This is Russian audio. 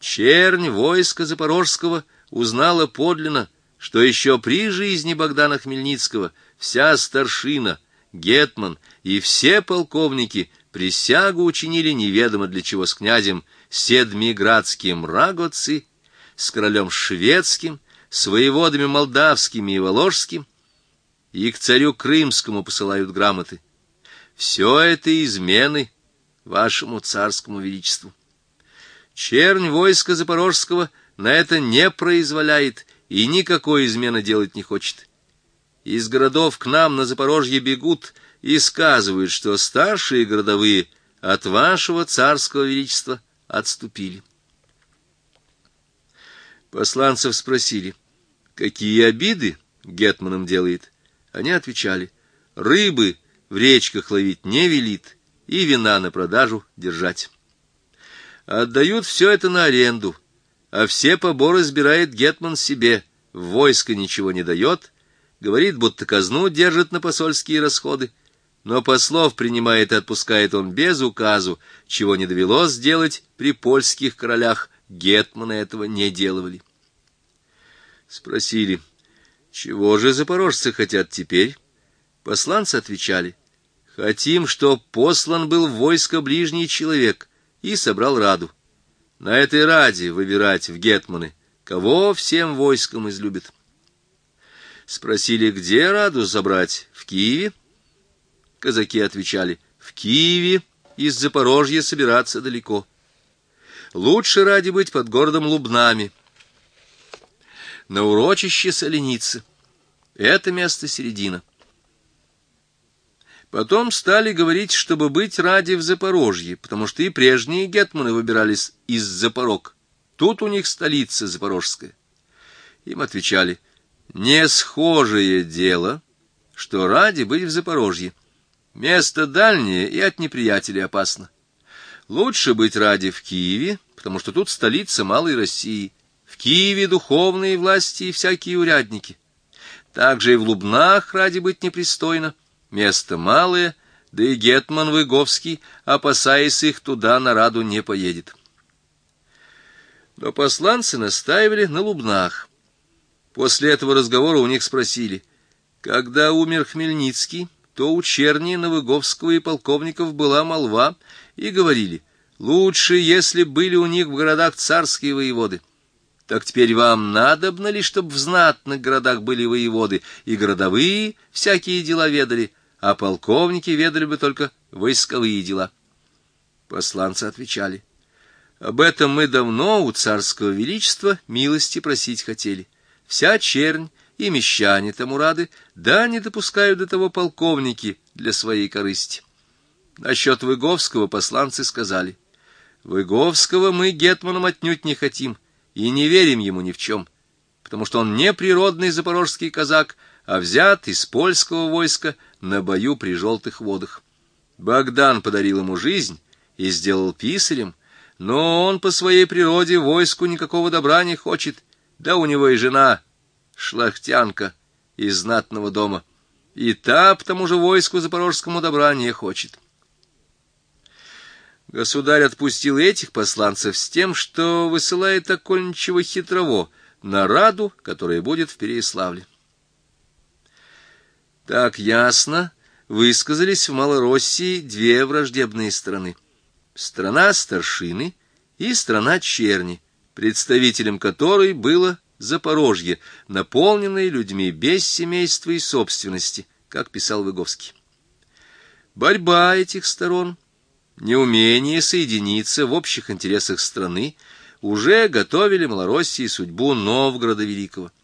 Чернь войска Запорожского узнала подлинно, что еще при жизни Богдана Хмельницкого вся старшина, гетман и все полковники присягу учинили неведомо для чего с князем Седмиградским Рагоци, с королем шведским, с воеводами молдавскими и воложским, и к царю крымскому посылают грамоты. Все это измены вашему царскому величеству. Чернь войска Запорожского на это не произволяет и никакой измены делать не хочет. Из городов к нам на Запорожье бегут и сказывают, что старшие городовые от вашего царского величества отступили. Посланцев спросили, какие обиды гетманам делает. Они отвечали, рыбы в речках ловить не велит и вина на продажу держать. Отдают все это на аренду, а все поборы сбирает гетман себе, в войско ничего не дает, говорит, будто казну держит на посольские расходы, но послов принимает и отпускает он без указу, чего не довелось сделать при польских королях, гетманы этого не делали. Спросили, чего же запорожцы хотят теперь? Посланцы отвечали, хотим, чтоб послан был в войско ближний человек и собрал раду. На этой раде выбирать в гетманы, кого всем войском излюбит. Спросили, где раду забрать? В Киеве? Казаки отвечали, в Киеве из Запорожья собираться далеко. Лучше ради быть под городом Лубнами. На урочище Соленицы. Это место середина. Потом стали говорить, чтобы быть ради в Запорожье, потому что и прежние гетманы выбирались из Запорог. Тут у них столица Запорожская. Им отвечали, не схожее дело, что ради быть в Запорожье. Место дальнее и от неприятелей опасно. Лучше быть ради в Киеве, потому что тут столица Малой России. В Киеве духовные власти и всякие урядники. Также и в Лубнах ради быть непристойно. Место малое, да и гетман Выговский, опасаясь их, туда на раду не поедет. Но посланцы настаивали на Лубнах. После этого разговора у них спросили, когда умер Хмельницкий, то у черни на Выговского и полковников была молва, и говорили, лучше, если были у них в городах царские воеводы. Так теперь вам надобно ли, чтоб в знатных городах были воеводы, и городовые всякие дела ведали, а полковники ведали бы только войсковые дела? Посланцы отвечали, об этом мы давно у царского величества милости просить хотели. Вся чернь и мещане тому рады, да не допускают до того полковники для своей корысти. Насчет Выговского посланцы сказали, Выговского мы гетманом отнюдь не хотим и не верим ему ни в чем, потому что он не природный запорожский казак, а взят из польского войска на бою при Желтых водах. Богдан подарил ему жизнь и сделал писарем, но он по своей природе войску никакого добра не хочет, да у него и жена шляхтянка из знатного дома, и та по тому же войску запорожскому добра не хочет. Государь отпустил этих посланцев с тем, что высылает окольничего хитрово на раду, которая будет в Переяславле. Так ясно высказались в Малороссии две враждебные страны. Страна старшины и страна черни, представителем которой было Запорожье, наполненное людьми без семейства и собственности, как писал Выговский. Борьба этих сторон, неумение соединиться в общих интересах страны уже готовили Малороссии судьбу Новгорода Великого.